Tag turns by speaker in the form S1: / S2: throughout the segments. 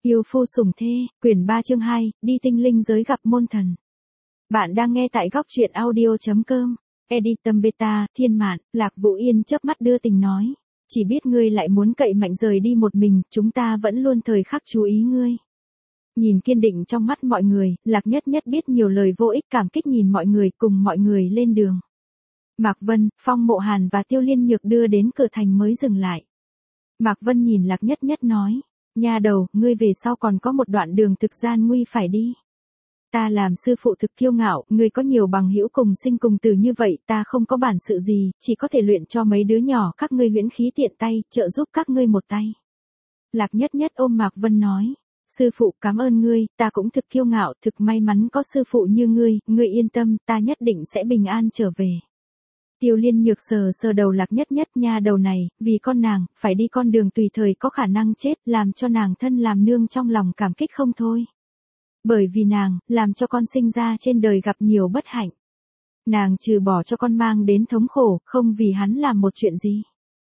S1: Yêu phu sủng thê, quyển 3 chương 2, đi tinh linh giới gặp môn thần. Bạn đang nghe tại góc truyện audio.com. Editum Beta, Thiên Mạn, Lạc Vũ Yên chớp mắt đưa tình nói. Chỉ biết ngươi lại muốn cậy mạnh rời đi một mình, chúng ta vẫn luôn thời khắc chú ý ngươi. Nhìn kiên định trong mắt mọi người, Lạc Nhất Nhất biết nhiều lời vô ích cảm kích nhìn mọi người cùng mọi người lên đường. Mạc Vân, Phong Mộ Hàn và Tiêu Liên Nhược đưa đến cửa thành mới dừng lại. Mạc Vân nhìn Lạc Nhất Nhất nói. Nha đầu, ngươi về sau còn có một đoạn đường thực gian nguy phải đi. Ta làm sư phụ thực kiêu ngạo, ngươi có nhiều bằng hữu cùng sinh cùng tử như vậy, ta không có bản sự gì, chỉ có thể luyện cho mấy đứa nhỏ các ngươi huyễn khí tiện tay, trợ giúp các ngươi một tay. Lạc Nhất Nhất ôm Mạc Vân nói, sư phụ cảm ơn ngươi, ta cũng thực kiêu ngạo, thực may mắn có sư phụ như ngươi yên tâm, ta nhất định sẽ bình an trở về. Tiêu Liên Nhược sờ đầu Lạc Nhất Nhất, nha đầu này, vì con nàng, phải đi con đường tùy thời có khả năng chết, làm cho nàng thân làm nương trong lòng cảm kích không thôi. Bởi vì nàng, làm cho con sinh ra trên đời gặp nhiều bất hạnh. Nàng trừ bỏ cho con mang đến thống khổ, không vì hắn làm một chuyện gì.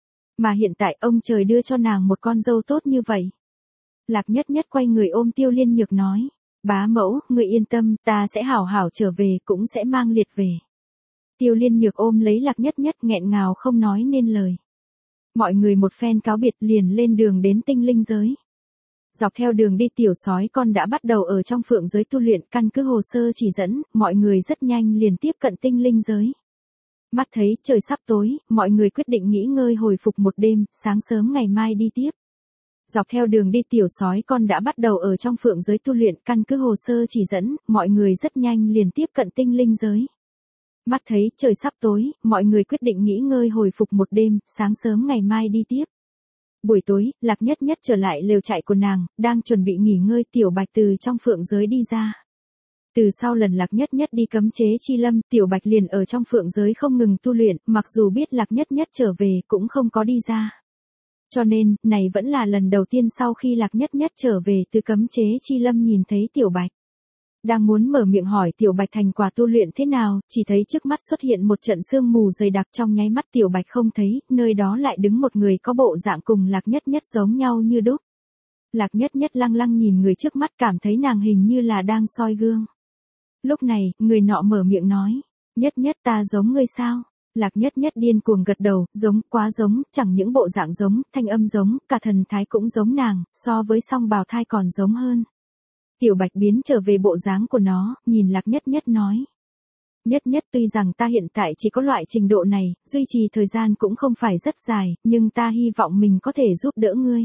S1: Mà hiện tại ông trời đưa cho nàng một con dâu tốt như vậy. Lạc Nhất Nhất quay người ôm Tiêu Liên Nhược nói, bá mẫu, ngươi yên tâm, ta sẽ hảo hảo trở về, cũng sẽ mang liệt về. Tiêu Liên Nhược ôm lấy Lạc Nhất Nhất nghẹn ngào không nói nên lời. Mọi người một phen cáo biệt liền lên đường đến tinh linh giới. Dọc theo đường đi tiểu sói con đã bắt đầu ở trong phượng giới tu luyện, căn cứ hồ sơ chỉ dẫn, mọi người rất nhanh liền tiếp cận tinh linh giới. Mắt thấy trời sắp tối, mọi người quyết định nghỉ ngơi hồi phục một đêm, sáng sớm ngày mai đi tiếp. Dọc theo đường đi tiểu sói con đã bắt đầu ở trong phượng giới tu luyện, căn cứ hồ sơ chỉ dẫn, mọi người rất nhanh liền tiếp cận tinh linh giới. Mắt thấy trời sắp tối, mọi người quyết định nghỉ ngơi hồi phục một đêm, sáng sớm ngày mai đi tiếp. Buổi tối, Lạc Nhất Nhất trở lại lều trại của nàng, đang chuẩn bị nghỉ ngơi, Tiểu Bạch từ trong phượng giới đi ra. Từ sau lần Lạc Nhất Nhất đi cấm chế chi lâm, Tiểu Bạch liền ở trong phượng giới không ngừng tu luyện, mặc dù biết Lạc Nhất Nhất trở về cũng không có đi ra. Cho nên, này vẫn là lần đầu tiên sau khi Lạc Nhất Nhất trở về từ cấm chế chi lâm nhìn thấy Tiểu Bạch. Đang muốn mở miệng hỏi Tiểu Bạch thành quả tu luyện thế nào, chỉ thấy trước mắt xuất hiện một trận sương mù dày đặc, trong nháy mắt Tiểu Bạch không thấy, nơi đó lại đứng một người có bộ dạng cùng Lạc Nhất Nhất giống nhau như đúc. Lạc Nhất Nhất lăng lăng nhìn người trước mắt, cảm thấy nàng hình như là đang soi gương. Lúc này, người nọ mở miệng nói, Nhất Nhất ta giống ngươi sao? Lạc Nhất Nhất điên cuồng gật đầu, giống, quá giống, chẳng những bộ dạng giống, thanh âm giống, cả thần thái cũng giống nàng, so với song bào thai còn giống hơn. Tiểu Bạch biến trở về bộ dáng của nó, nhìn Lạc Nhất Nhất nói. Nhất Nhất tuy rằng ta hiện tại chỉ có loại trình độ này, duy trì thời gian cũng không phải rất dài, nhưng ta hy vọng mình có thể giúp đỡ ngươi.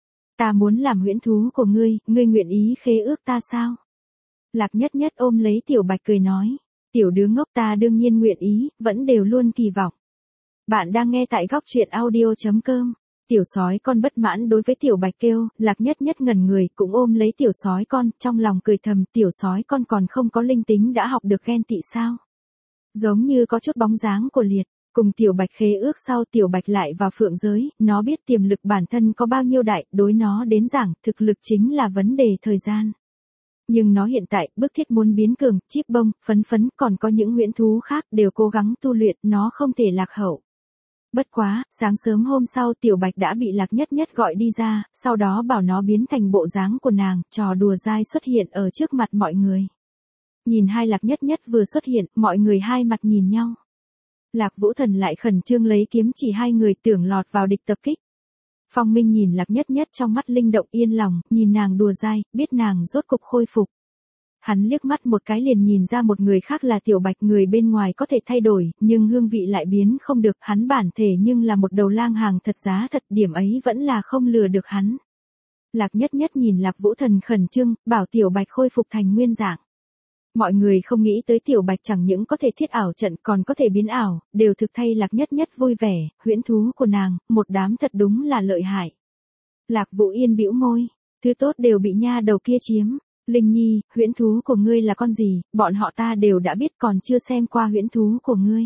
S1: Ta muốn làm huyễn thú của ngươi nguyện ý khế ước ta sao? Lạc Nhất Nhất ôm lấy Tiểu Bạch cười nói. Tiểu đứa ngốc, ta đương nhiên nguyện ý, vẫn đều luôn kỳ vọng. Bạn đang nghe tại góc truyện audio.com. Tiểu sói con bất mãn đối với Tiểu Bạch kêu, Lạc Nhất Nhất ngẩn người, cũng ôm lấy tiểu sói con, trong lòng cười thầm, tiểu sói con còn không có linh tính đã học được ghen tị sao? Giống như có chút bóng dáng của liệt, cùng Tiểu Bạch khế ước sau Tiểu Bạch lại vào phượng giới, nó biết tiềm lực bản thân có bao nhiêu đại, đối nó đến giảng, thực lực chính là vấn đề thời gian. Nhưng nó hiện tại, bức thiết muốn biến cường, chíp bông, phấn phấn, còn có những huyễn thú khác đều cố gắng tu luyện, nó không thể lạc hậu. Bất quá, sáng sớm hôm sau Tiểu Bạch đã bị Lạc Nhất Nhất gọi đi ra, sau đó bảo nó biến thành bộ dáng của nàng, trò đùa dai xuất hiện ở trước mặt mọi người. Nhìn hai Lạc Nhất Nhất vừa xuất hiện, mọi người hai mặt nhìn nhau. Lạc Vũ Thần lại khẩn trương lấy kiếm chỉ hai người, tưởng lọt vào địch tập kích. Phong Minh nhìn Lạc Nhất Nhất trong mắt linh động yên lòng, nhìn nàng đùa dai, biết nàng rốt cục khôi phục. Hắn liếc mắt một cái liền nhìn ra một người khác là Tiểu Bạch, người bên ngoài có thể thay đổi, nhưng hương vị lại biến không được, hắn bản thể nhưng là một đầu lang hàng thật giá thật, điểm ấy vẫn là không lừa được hắn. Lạc Nhất Nhất nhìn Lạc Vũ Thần khẩn trương, bảo Tiểu Bạch khôi phục thành nguyên dạng. Mọi người không nghĩ tới Tiểu Bạch chẳng những có thể thiết ảo trận còn có thể biến ảo, đều thực thay Lạc Nhất Nhất vui vẻ, huyễn thú của nàng, một đám thật đúng là lợi hại. Lạc Vũ Yên bĩu môi, thứ tốt đều bị nha đầu kia chiếm. Linh Nhi, huyễn thú của ngươi là con gì, bọn họ ta đều đã biết còn chưa xem qua huyễn thú của ngươi.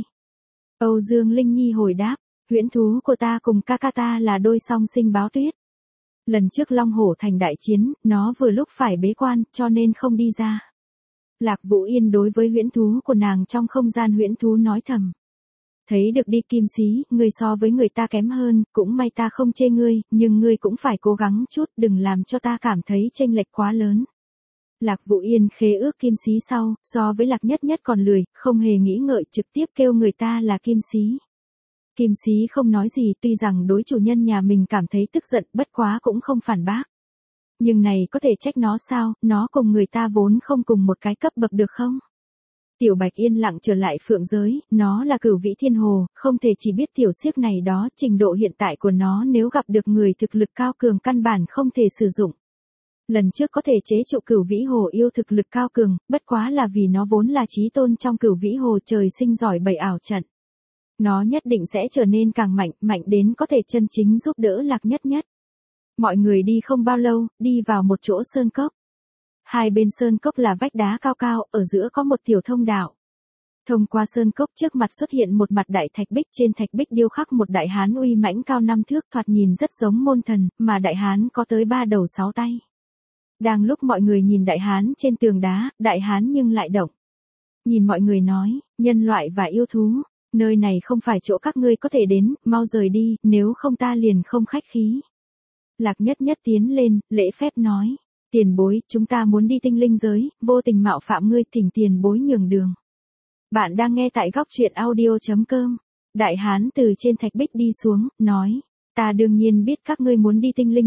S1: Âu Dương Linh Nhi hồi đáp, huyễn thú của ta cùng ca ca ta là đôi song sinh báo tuyết. Lần trước Long Hổ thành đại chiến, nó vừa lúc phải bế quan, cho nên không đi ra. Lạc Vũ Yên đối với huyễn thú của nàng trong không gian huyễn thú nói thầm. Thấy được đi Kim Xí, ngươi so với người ta kém hơn, cũng may ta không chê ngươi, nhưng ngươi cũng phải cố gắng chút, đừng làm cho ta cảm thấy chênh lệch quá lớn. Lạc Vũ Yên khế ước Kim Xí sau, so với Lạc Nhất Nhất còn lười, không hề nghĩ ngợi trực tiếp kêu người ta là Kim Xí. Kim Xí không nói gì, tuy rằng đối chủ nhân nhà mình cảm thấy tức giận, bất quá cũng không phản bác. Nhưng này có thể trách nó sao, nó cùng người ta vốn không cùng một cái cấp bậc được không? Tiểu Bạch yên lặng trở lại phượng giới, nó là cửu vĩ thiên hồ, không thể chỉ biết tiểu xiếc này đó, trình độ hiện tại của nó nếu gặp được người thực lực cao cường căn bản không thể sử dụng. Lần trước có thể chế trụ cửu vĩ hồ yêu thực lực cao cường, bất quá là vì nó vốn là chí tôn trong cửu vĩ hồ trời sinh giỏi bày ảo trận. Nó nhất định sẽ trở nên càng mạnh, mạnh đến có thể chân chính giúp đỡ Lạc Nhất Nhất. Mọi người đi không bao lâu, đi vào một chỗ sơn cốc. Hai bên sơn cốc là vách đá cao cao, ở giữa có một tiểu thông đạo. Thông qua sơn cốc trước mặt xuất hiện một mặt đại thạch bích, trên thạch bích điêu khắc một đại hán uy mãnh cao 5 thước, thoạt nhìn rất giống môn thần, mà đại hán có tới 3 đầu 6 tay. Đang lúc mọi người nhìn đại hán trên tường đá, đại hán nhưng lại động. Nhìn mọi người nói, nhân loại và yêu thú, nơi này không phải chỗ các ngươi có thể đến, mau rời đi, nếu không ta liền không khách khí. Lạc Nhất Nhất tiến lên, lễ phép nói, tiền bối, chúng ta muốn đi tinh linh giới, vô tình mạo phạm ngươi, thỉnh tiền bối nhường đường. Bạn đang nghe tại góc truyện audio.com. Đại hán từ trên thạch bích đi xuống, nói, ta đương nhiên biết các ngươi muốn đi tinh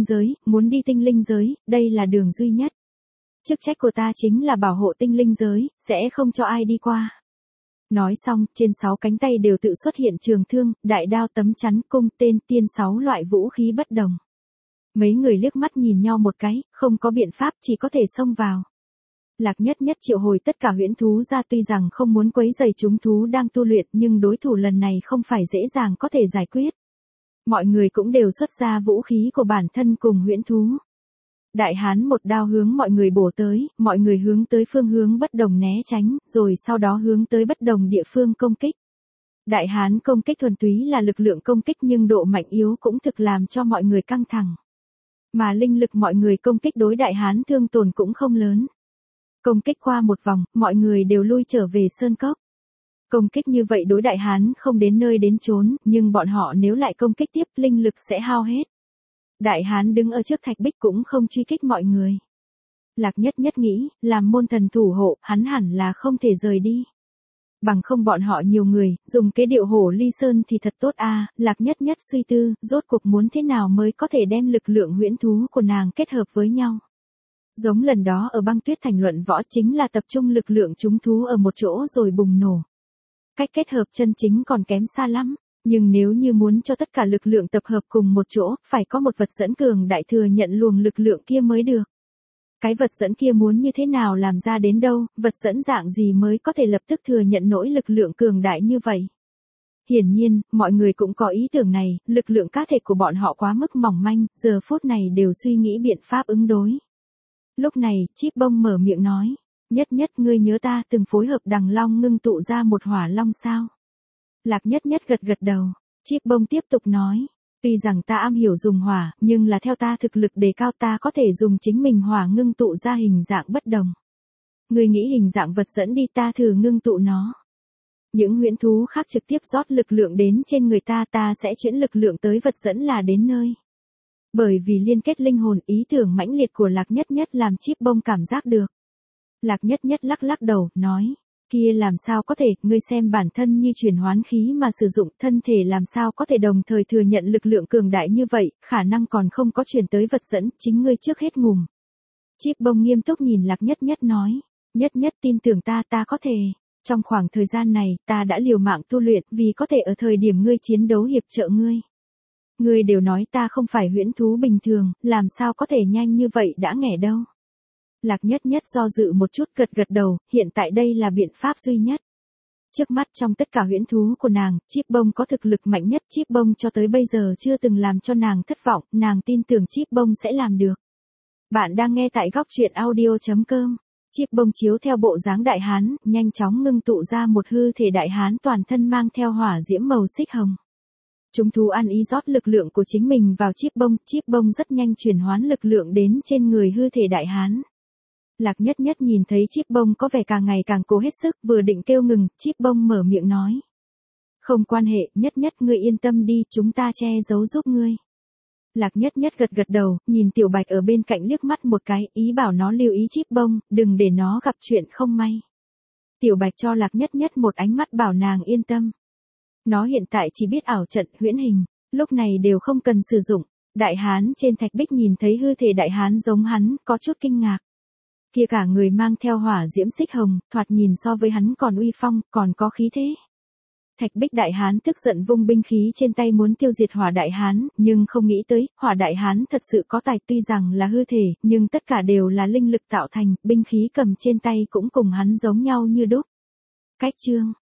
S1: linh giới, đây là đường duy nhất. Chức trách của ta chính là bảo hộ tinh linh giới, sẽ không cho ai đi qua. Nói xong, trên 6 cánh tay đều tự xuất hiện trường thương, đại đao, tấm chắn, cung, tên, tiên, 6 loại vũ khí bất đồng. Mấy người liếc mắt nhìn nhau một cái, không có biện pháp, chỉ có thể xông vào. Lạc Nhất Nhất triệu hồi tất cả huyễn thú ra, tuy rằng không muốn quấy rầy chúng thú đang tu luyện, nhưng đối thủ lần này không phải dễ dàng có thể giải quyết. Mọi người cũng đều xuất ra vũ khí của bản thân cùng huyễn thú. Đại hán một đao hướng mọi người bổ tới, mọi người hướng tới phương hướng bất đồng né tránh, rồi sau đó hướng tới bất đồng địa phương công kích. Đại hán công kích thuần túy là lực lượng công kích, nhưng độ mạnh yếu cũng thực làm cho mọi người căng thẳng. Mà linh lực mọi người công kích đối đại hán thương tổn cũng không lớn. Công kích qua một vòng, mọi người đều lui trở về sơn cốc. Công kích như vậy đối đại hán không đến nơi đến chốn, nhưng bọn họ nếu lại công kích tiếp, linh lực sẽ hao hết. Đại hán đứng ở trước thạch bích cũng không truy kích mọi người. Lạc Nhất Nhất nghĩ, làm môn thần thủ hộ, hắn hẳn là không thể rời đi. Bằng không bọn họ nhiều người, dùng cái điệu hổ ly sơn thì thật tốt a. Lạc Nhất Nhất suy tư, rốt cuộc muốn thế nào mới có thể đem lực lượng huyễn thú của nàng kết hợp với nhau. Giống lần đó ở băng tuyết thành luận võ, chính là tập trung lực lượng chúng thú ở một chỗ rồi bùng nổ. Cách kết hợp chân chính còn kém xa lắm, nhưng nếu như muốn cho tất cả lực lượng tập hợp cùng một chỗ, phải có một vật dẫn cường đại thừa nhận luồng lực lượng kia mới được. Cái vật dẫn kia muốn như thế nào làm ra đến đâu, vật dẫn dạng gì mới có thể lập tức thừa nhận nỗi lực lượng cường đại như vậy. Hiển nhiên, mọi người cũng có ý tưởng này, lực lượng cá thể của bọn họ quá mức mỏng manh, giờ phút này đều suy nghĩ biện pháp ứng đối. Lúc này, Chíp Bông mở miệng nói, Nhất Nhất, ngươi nhớ ta từng phối hợp đằng long ngưng tụ ra một hỏa long sao? Lạc Nhất Nhất gật gật đầu. Chíp Bông tiếp tục nói, tuy rằng ta am hiểu dùng hỏa, nhưng là theo ta thực lực đề cao, ta có thể dùng chính mình hỏa ngưng tụ ra hình dạng bất đồng. Ngươi nghĩ hình dạng vật dẫn đi, ta thử ngưng tụ nó. Những huyễn thú khác trực tiếp rót lực lượng đến trên người ta, ta sẽ chuyển lực lượng tới vật dẫn là đến nơi. Bởi vì liên kết linh hồn, ý tưởng mãnh liệt của Lạc Nhất Nhất làm Chíp Bông cảm giác được. Lạc Nhất Nhất lắc lắc đầu, nói, kia làm sao có thể, ngươi xem bản thân như chuyển hoán khí mà sử dụng, thân thể làm sao có thể đồng thời thừa nhận lực lượng cường đại như vậy, khả năng còn không có chuyển tới vật dẫn, chính ngươi trước hết ngủm. Chíp Bông nghiêm túc nhìn Lạc Nhất Nhất nói, Nhất Nhất tin tưởng ta, ta có thể. Trong khoảng thời gian này, ta đã liều mạng tu luyện, vì có thể ở thời điểm ngươi chiến đấu hiệp trợ ngươi. Ngươi đều nói ta không phải huyễn thú bình thường, làm sao có thể nhanh như vậy đã nghẻ đâu. Lạc Nhất Nhất do dự một chút, gật gật đầu, hiện tại đây là biện pháp duy nhất. Trước mắt trong tất cả huyễn thú của nàng, Chíp Bông có thực lực mạnh nhất, Chíp Bông cho tới bây giờ chưa từng làm cho nàng thất vọng, nàng tin tưởng Chíp Bông sẽ làm được. Bạn đang nghe tại góc truyện audio.com. Chíp Bông chiếu theo bộ dáng đại hán, nhanh chóng ngưng tụ ra một hư thể đại hán toàn thân mang theo hỏa diễm màu xích hồng. Chúng thú ăn ý rót lực lượng của chính mình vào Chíp Bông rất nhanh chuyển hoán lực lượng đến trên người hư thể đại hán. Lạc Nhất Nhất nhìn thấy Chíp Bông có vẻ càng ngày càng cố hết sức, vừa định kêu ngừng, Chíp Bông mở miệng nói. Không quan hệ, Nhất Nhất ngươi yên tâm đi, chúng ta che giấu giúp ngươi. Lạc Nhất Nhất gật gật đầu, nhìn Tiểu Bạch ở bên cạnh liếc mắt một cái, ý bảo nó lưu ý chíp bông, đừng để nó gặp chuyện không may. Tiểu Bạch cho Lạc Nhất Nhất một ánh mắt bảo nàng yên tâm. Nó hiện tại chỉ biết ảo trận huyễn hình, lúc này đều không cần sử dụng. Đại hán trên thạch bích nhìn thấy hư thể đại hán giống hắn, có chút kinh ngạc. Kia cả người mang theo hỏa diễm xích hồng, thoạt nhìn so với hắn còn uy phong, còn có khí thế. Thạch bích đại hán tức giận vung binh khí trên tay muốn tiêu diệt hỏa đại hán, nhưng không nghĩ tới, hỏa đại hán thật sự có tài, tuy rằng là hư thể, nhưng tất cả đều là linh lực tạo thành, binh khí cầm trên tay cũng cùng hắn giống nhau như đúc. Cách chương